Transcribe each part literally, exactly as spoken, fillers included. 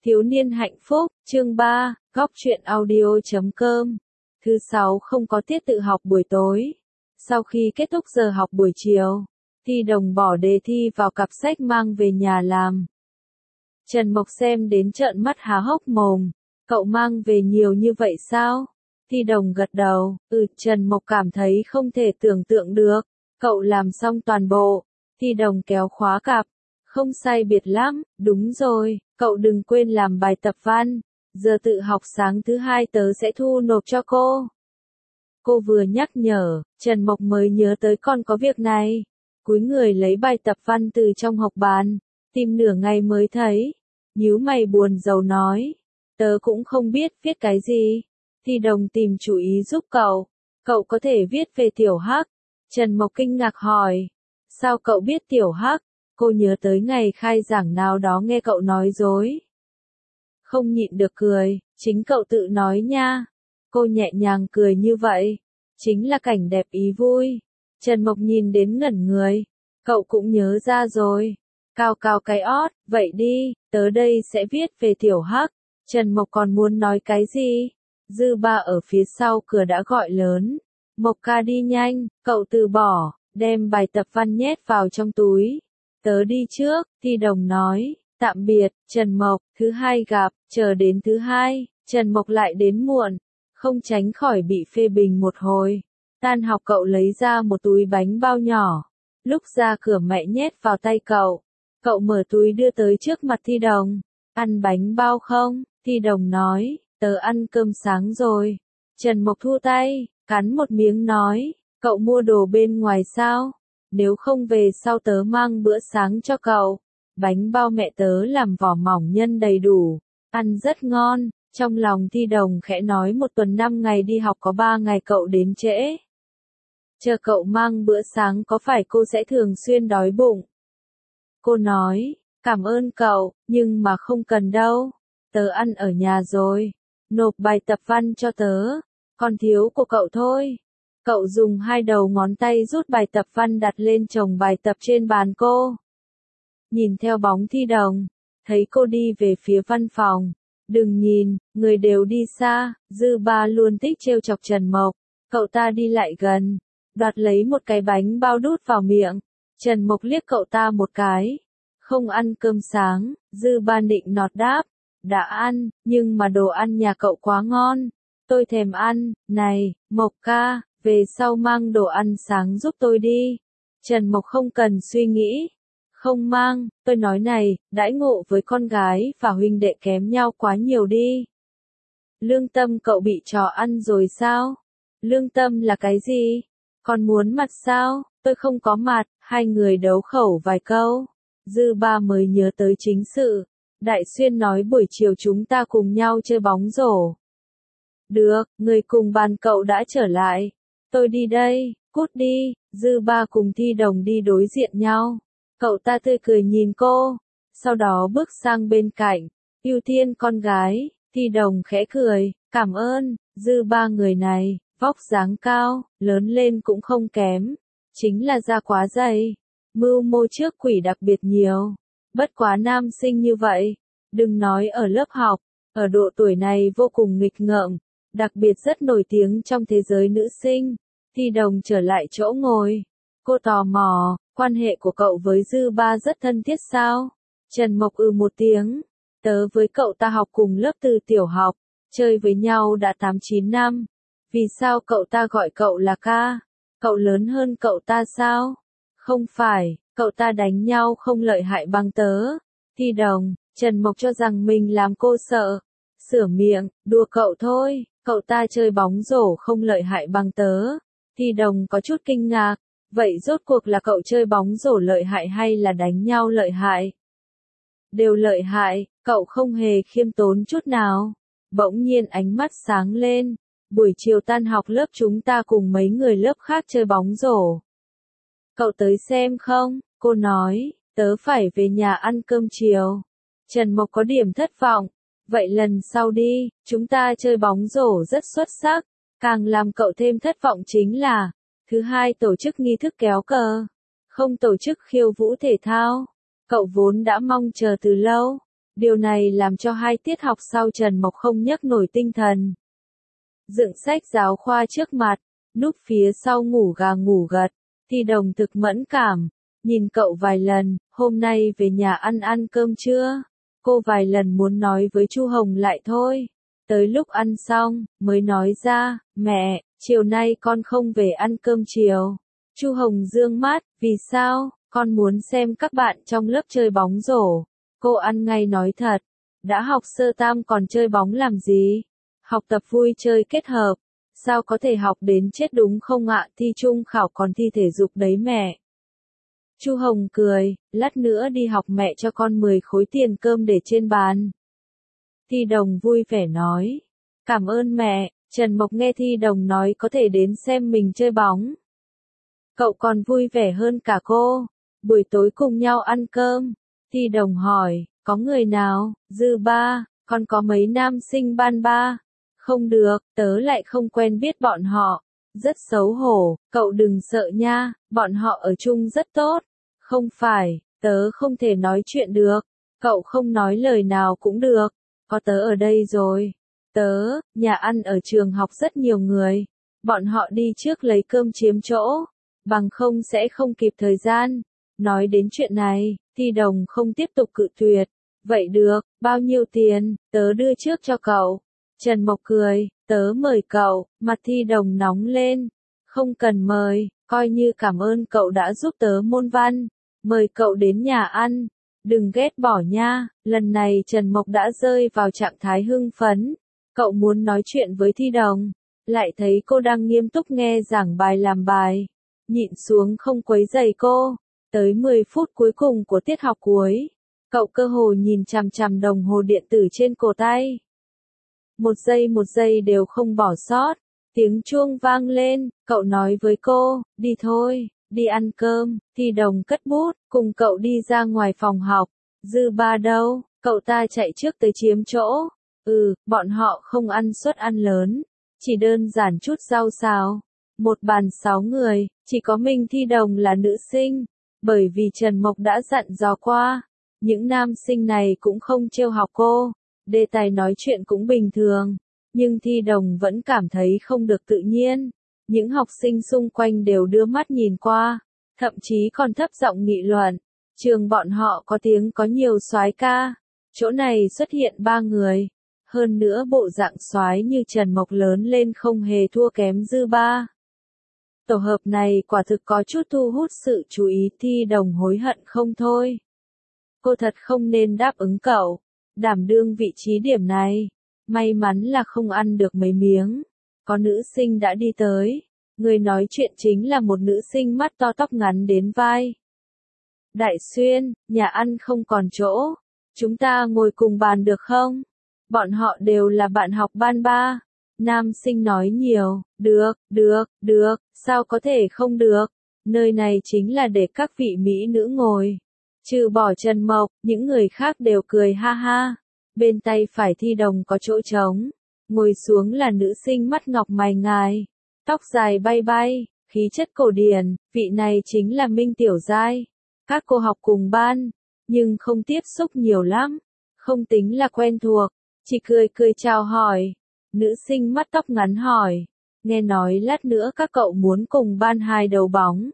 Thiếu niên hạnh phúc, chương ba, góc truyện audio chấm com. Thứ sáu không có tiết tự học buổi tối. Sau khi kết thúc giờ học buổi chiều, Thi Đồng bỏ đề thi vào cặp sách mang về nhà làm. Trần Mộc xem đến trợn mắt há hốc mồm. Cậu mang về nhiều như vậy sao? Thi Đồng gật đầu, ừ, Trần Mộc cảm thấy không thể tưởng tượng được. Cậu làm xong toàn bộ. Thi Đồng kéo khóa cặp. Không sai biệt lắm, đúng rồi, cậu đừng quên làm bài tập văn. Giờ tự học sáng thứ hai tớ sẽ thu nộp cho cô. Cô vừa nhắc nhở, Trần Mộc mới nhớ tới còn có việc này. Cúi người lấy bài tập văn từ trong học bàn, tìm nửa ngày mới thấy. Nhíu mày buồn rầu nói, tớ cũng không biết viết cái gì. Thi Đồng tìm chủ ý giúp cậu. Cậu có thể viết về Tiểu Hắc. Trần Mộc kinh ngạc hỏi, sao cậu biết Tiểu Hắc? Cô nhớ tới ngày khai giảng nào đó nghe cậu nói dối. Không nhịn được cười, chính cậu tự nói nha. Cô nhẹ nhàng cười như vậy. Chính là cảnh đẹp ý vui. Trần Mộc nhìn đến ngẩn người. Cậu cũng nhớ ra rồi. Cao cao cái ót, vậy đi, tớ đây sẽ viết về Tiểu Hắc. Trần Mộc còn muốn nói cái gì? Dư Ba ở phía sau cửa đã gọi lớn. Mộc ca đi nhanh, cậu từ bỏ, đem bài tập văn nhét vào trong túi. Tớ đi trước, Thi Đồng nói, tạm biệt, Trần Mộc, thứ hai gặp, chờ đến thứ hai, Trần Mộc lại đến muộn, không tránh khỏi bị phê bình một hồi. Tan học cậu lấy ra một túi bánh bao nhỏ, lúc ra cửa mẹ nhét vào tay cậu, cậu mở túi đưa tới trước mặt Thi Đồng, ăn bánh bao không? Thi Đồng nói, tớ ăn cơm sáng rồi. Trần Mộc thu tay, cắn một miếng nói, cậu mua đồ bên ngoài sao? Nếu không về sau tớ mang bữa sáng cho cậu. Bánh bao mẹ tớ làm vỏ mỏng nhân đầy đủ, ăn rất ngon. Trong lòng Thi Đồng khẽ nói một tuần năm ngày đi học có ba ngày cậu đến trễ. Chờ cậu mang bữa sáng có phải cô sẽ thường xuyên đói bụng? Cô nói, cảm ơn cậu, nhưng mà không cần đâu. Tớ ăn ở nhà rồi. Nộp bài tập văn cho tớ. Còn thiếu của cậu thôi. Cậu dùng hai đầu ngón tay rút bài tập văn đặt lên chồng bài tập trên bàn cô. Nhìn theo bóng Thi Đồng, thấy cô đi về phía văn phòng. Đừng nhìn, người đều đi xa, Dư Ba luôn thích trêu chọc Trần Mộc. Cậu ta đi lại gần, đoạt lấy một cái bánh bao đút vào miệng. Trần Mộc liếc cậu ta một cái. Không ăn cơm sáng, Dư Ba nịnh nọt đáp. Đã ăn, nhưng mà đồ ăn nhà cậu quá ngon. Tôi thèm ăn, này, Mộc ca. Về sau mang đồ ăn sáng giúp tôi đi. Trần Mộc không cần suy nghĩ. Không mang, tôi nói này, đãi ngộ với con gái và huynh đệ kém nhau quá nhiều đi. Lương Tâm cậu bị trò ăn rồi sao? Lương Tâm là cái gì? Còn muốn mặt sao? Tôi không có mặt, hai người đấu khẩu vài câu. Dư Ba mới nhớ tới chính sự. Đại Xuyên nói buổi chiều chúng ta cùng nhau chơi bóng rổ. Được, người cùng bàn cậu đã trở lại. Tôi đi đây, cút đi. Dư Ba cùng Thi Đồng đi đối diện nhau. Cậu ta tươi cười nhìn cô, sau đó bước sang bên cạnh, ưu tiên con gái. Thi Đồng khẽ cười, cảm ơn. Dư Ba người này, vóc dáng cao, lớn lên cũng không kém, chính là da quá dày, mưu mô trước quỷ đặc biệt nhiều. Bất quá nam sinh như vậy, đừng nói ở lớp học, ở độ tuổi này vô cùng nghịch ngợm, đặc biệt rất nổi tiếng trong thế giới nữ sinh. Thi Đồng trở lại chỗ ngồi. Cô tò mò, quan hệ của cậu với Dư Ba rất thân thiết sao? Trần Mộc ừ một tiếng. Tớ với cậu ta học cùng lớp từ tiểu học, chơi với nhau đã tám chín năm. Vì sao cậu ta gọi cậu là ca? Cậu lớn hơn cậu ta sao? Không phải, cậu ta đánh nhau không lợi hại bằng tớ. Thi Đồng, Trần Mộc cho rằng mình làm cô sợ. Sửa miệng, đùa cậu thôi, cậu ta chơi bóng rổ không lợi hại bằng tớ. Thi Đồng có chút kinh ngạc, vậy rốt cuộc là cậu chơi bóng rổ lợi hại hay là đánh nhau lợi hại? Đều lợi hại, cậu không hề khiêm tốn chút nào. Bỗng nhiên ánh mắt sáng lên, buổi chiều tan học lớp chúng ta cùng mấy người lớp khác chơi bóng rổ. Cậu tới xem không? Cô nói, tớ phải về nhà ăn cơm chiều. Trần Mộc có điểm thất vọng, vậy lần sau đi, chúng ta chơi bóng rổ rất xuất sắc. Càng làm cậu thêm thất vọng chính là, thứ hai tổ chức nghi thức kéo cờ, không tổ chức khiêu vũ thể thao. Cậu vốn đã mong chờ từ lâu, Điều này làm cho hai tiết học sau Trần Mộc không nhấc nổi tinh thần. Dựng sách giáo khoa trước mặt, núp phía sau ngủ gà ngủ gật, Thi Đồng thực mẫn cảm, nhìn cậu vài lần, hôm nay về nhà ăn ăn cơm chưa? Cô vài lần muốn nói với Chu Hồng lại thôi. Tới lúc ăn xong, mới nói ra, mẹ, chiều nay con không về ăn cơm chiều. Chu Hồng dương mắt, vì sao? Con muốn xem các bạn trong lớp chơi bóng rổ. Cô ăn ngay nói thật, đã học sơ tam còn chơi bóng làm gì? Học tập vui chơi kết hợp, sao có thể học đến chết đúng không ạ? Thi trung khảo còn thi thể dục đấy mẹ. Chu Hồng cười, lát nữa đi học mẹ cho con mười khối tiền cơm để trên bàn. Thi Đồng vui vẻ nói, cảm ơn mẹ. Trần Mộc nghe Thi Đồng nói có thể đến xem mình chơi bóng. Cậu còn vui vẻ hơn cả cô. Buổi tối cùng nhau ăn cơm. Thi Đồng hỏi, có người nào? Dư Ba, con có mấy nam sinh ban ba? Không được, tớ lại không quen biết bọn họ. Rất xấu hổ, cậu đừng sợ nha, bọn họ ở chung rất tốt. Không phải, tớ không thể nói chuyện được. Cậu không nói lời nào cũng được. Có tớ ở đây rồi. Tớ, nhà ăn ở trường học rất nhiều người. Bọn họ đi trước lấy cơm chiếm chỗ. Bằng không sẽ không kịp thời gian. Nói đến chuyện này, Thi Đồng không tiếp tục cự tuyệt. Vậy được, bao nhiêu tiền, tớ đưa trước cho cậu. Trần Mộc cười, tớ mời cậu, mặt Thi Đồng nóng lên. Không cần mời, coi như cảm ơn cậu đã giúp tớ môn văn. Mời cậu đến nhà ăn. Đừng ghét bỏ nha, lần này Trần Mộc đã rơi vào trạng thái hưng phấn. Cậu muốn nói chuyện với Thi Đồng, lại thấy cô đang nghiêm túc nghe giảng bài làm bài. Nhịn xuống không quấy rầy cô. Tới mười phút cuối cùng của tiết học cuối, cậu cơ hồ nhìn chằm chằm đồng hồ điện tử trên cổ tay. Một giây một giây đều không bỏ sót. Tiếng chuông vang lên, cậu nói với cô, đi thôi, đi ăn cơm. Thi Đồng cất bút, cùng cậu đi ra ngoài phòng học. Dư Ba đâu? Cậu ta chạy trước tới chiếm chỗ. Ừ, bọn họ không ăn suất ăn lớn, chỉ đơn giản chút rau xào. Một bàn sáu người, chỉ có mình Thi Đồng là nữ sinh. Bởi vì Trần Mộc đã dặn dò qua, những nam sinh này cũng không trêu học cô, đề tài nói chuyện cũng bình thường, nhưng Thi Đồng vẫn cảm thấy không được tự nhiên. Những học sinh xung quanh đều đưa mắt nhìn qua, thậm chí còn thấp giọng nghị luận, trường bọn họ có tiếng có nhiều soái ca, chỗ này xuất hiện ba người, hơn nữa bộ dạng soái như Trần Mộc lớn lên không hề thua kém Dư Ba. Tổ hợp này quả thực có chút thu hút sự chú ý. Thi Đồng hối hận không thôi. Cô thật không nên đáp ứng cậu, đảm đương vị trí điểm này. May mắn là không ăn được mấy miếng. Có nữ sinh đã đi tới. Người nói chuyện chính là một nữ sinh mắt to tóc ngắn đến vai. Đại Xuyên, nhà ăn không còn chỗ. Chúng ta ngồi cùng bàn được không? Bọn họ đều là bạn học ban ba. Nam sinh nói nhiều, được, được, được, sao có thể không được, nơi này chính là để các vị mỹ nữ ngồi. Trừ bỏ Trần Mộc, những người khác đều cười ha ha. Bên tay phải Thi Đồng có chỗ trống, ngồi xuống là nữ sinh mắt ngọc mày ngài, tóc dài bay bay, khí chất cổ điển, vị này chính là Minh Tiểu Giai. Các cô học cùng ban, nhưng không tiếp xúc nhiều lắm, không tính là quen thuộc, chỉ cười cười chào hỏi. Nữ sinh mắt tóc ngắn hỏi, nghe nói lát nữa các cậu muốn cùng ban hai đấu bóng.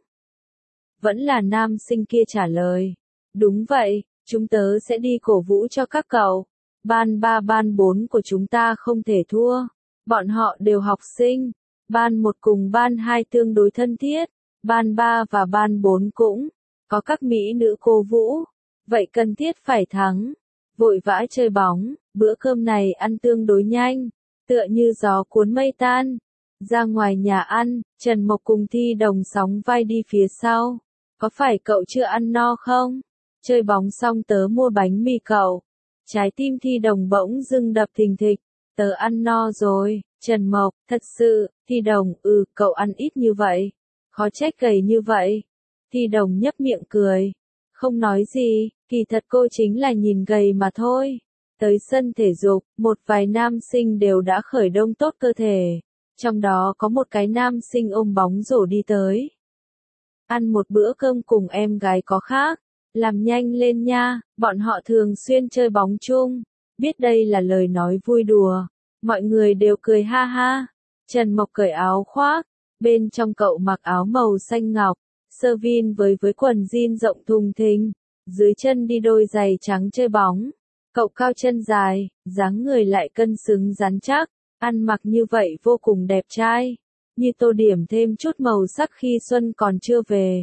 Vẫn là nam sinh kia trả lời, đúng vậy, chúng tớ sẽ đi cổ vũ cho các cậu. Ban ba ban bốn của chúng ta không thể thua, bọn họ đều học sinh. Ban một cùng ban hai tương đối thân thiết, ban ba và ban bốn cũng có các mỹ nữ cổ vũ, vậy cần thiết phải thắng. Vội vã chơi bóng, bữa cơm này ăn tương đối nhanh, tựa như gió cuốn mây tan. Ra ngoài nhà ăn, Trần Mộc cùng Thi Đồng sóng vai đi phía sau. Có phải cậu chưa ăn no không? Chơi bóng xong tớ mua bánh mì cậu. Trái tim Thi Đồng bỗng dưng đập thình thịch. Tớ ăn no rồi. Trần Mộc, thật sự. Thi Đồng, ừ, cậu ăn ít như vậy. Khó trách gầy như vậy. Thi Đồng nhấp miệng cười. Không nói gì, kỳ thật cô chính là nhìn gầy mà thôi. Tới sân thể dục, một vài nam sinh đều đã khởi động tốt cơ thể. Trong đó có một cái nam sinh ôm bóng rổ đi tới. Ăn một bữa cơm cùng em gái có khác. làm nhanh lên nha, bọn họ thường xuyên chơi bóng chung. Biết đây là lời nói vui đùa, mọi người đều cười ha ha. Trần Mộc cởi áo khoác, bên trong cậu mặc áo màu xanh ngọc, sơ vin với với quần jean rộng thùng thình, dưới chân đi đôi giày trắng chơi bóng. Cậu cao chân dài, dáng người lại cân xứng rắn chắc, ăn mặc như vậy vô cùng đẹp trai, như tô điểm thêm chút màu sắc khi xuân còn chưa về.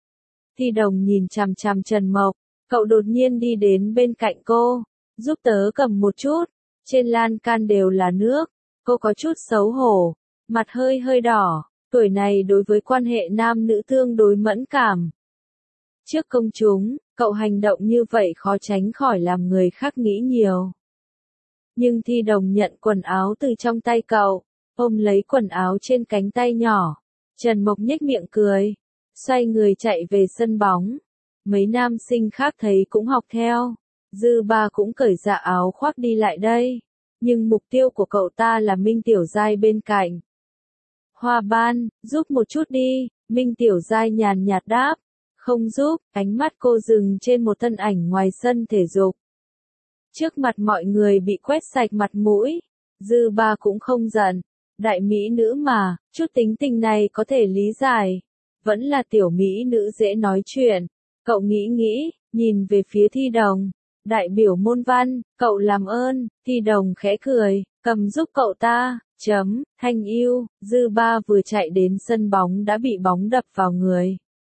Thi Đồng nhìn chằm chằm Trần Mộc, cậu đột nhiên đi đến bên cạnh cô, giúp tớ cầm một chút, trên lan can đều là nước, cô có chút xấu hổ, mặt hơi hơi đỏ, tuổi này đối với quan hệ nam nữ tương đối mẫn cảm. Trước công chúng, cậu hành động như vậy khó tránh khỏi làm người khác nghĩ nhiều. Nhưng Thi Đồng nhận quần áo từ trong tay cậu, ôm lấy quần áo trên cánh tay nhỏ. Trần Mộc nhếch miệng cười, xoay người chạy về sân bóng. Mấy nam sinh khác thấy cũng học theo. Dư Ba cũng cởi dạ áo khoác đi lại đây. Nhưng mục tiêu của cậu ta là Minh Tiểu Giai bên cạnh. Hoa Ban, giúp một chút đi, Minh Tiểu Giai nhàn nhạt đáp. Không giúp, ánh mắt cô dừng trên một thân ảnh ngoài sân thể dục. Trước mặt mọi người bị quét sạch mặt mũi, Dư Ba cũng không giận, đại mỹ nữ mà, chút tính tình này có thể lý giải, vẫn là tiểu mỹ nữ dễ nói chuyện. Cậu nghĩ nghĩ, nhìn về phía Thi Đồng, đại biểu môn văn, cậu làm ơn. Thi Đồng khẽ cười, cầm giúp cậu ta, chấm, thanh yêu. Dư Ba vừa chạy đến sân bóng đã bị bóng đập vào người.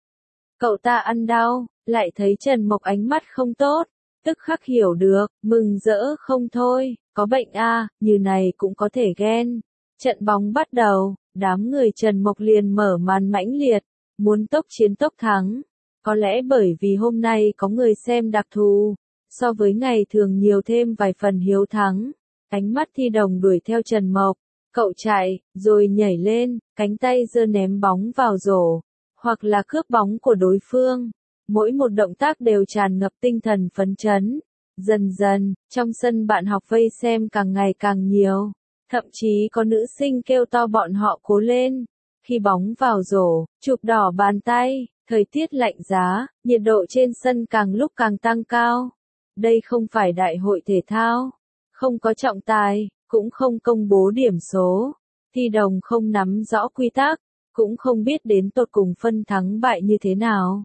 Cậu ta ăn đau, lại thấy Trần Mộc ánh mắt không tốt, tức khắc hiểu được, mừng rỡ không thôi, có bệnh a, à, như này cũng có thể ghen. Trận bóng bắt đầu, đám người Trần Mộc liền mở màn mãnh liệt, muốn tốc chiến tốc thắng. Có lẽ bởi vì hôm nay có người xem đặc thù, so với ngày thường nhiều thêm vài phần hiếu thắng. Ánh mắt Thi Đồng đuổi theo Trần Mộc, cậu chạy, rồi nhảy lên, cánh tay giơ ném bóng vào rổ, hoặc là cướp bóng của đối phương. Mỗi một động tác đều tràn ngập tinh thần phấn chấn. Dần dần, trong sân bạn học vây xem càng ngày càng nhiều. Thậm chí có nữ sinh kêu to bọn họ cố lên. Khi bóng vào rổ, chụp đỏ bàn tay, thời tiết lạnh giá, nhiệt độ trên sân càng lúc càng tăng cao. Đây không phải đại hội thể thao, không có trọng tài, cũng không công bố điểm số. Thi Đồng không nắm rõ quy tắc, cũng không biết đến tột cùng phân thắng bại như thế nào.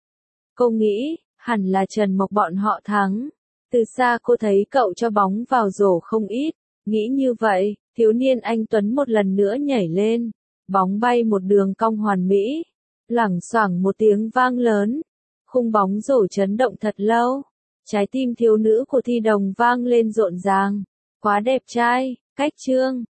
Cô nghĩ, hẳn là Trần Mộc bọn họ thắng. Từ xa cô thấy cậu cho bóng vào rổ không ít. Nghĩ như vậy, thiếu niên anh Tuấn một lần nữa nhảy lên. Bóng bay một đường cong hoàn mỹ. Loảng xoảng một tiếng vang lớn. Khung bóng rổ chấn động thật lâu. Trái tim thiếu nữ của Thi Đồng vang lên rộn ràng. Quá đẹp trai, cách chương.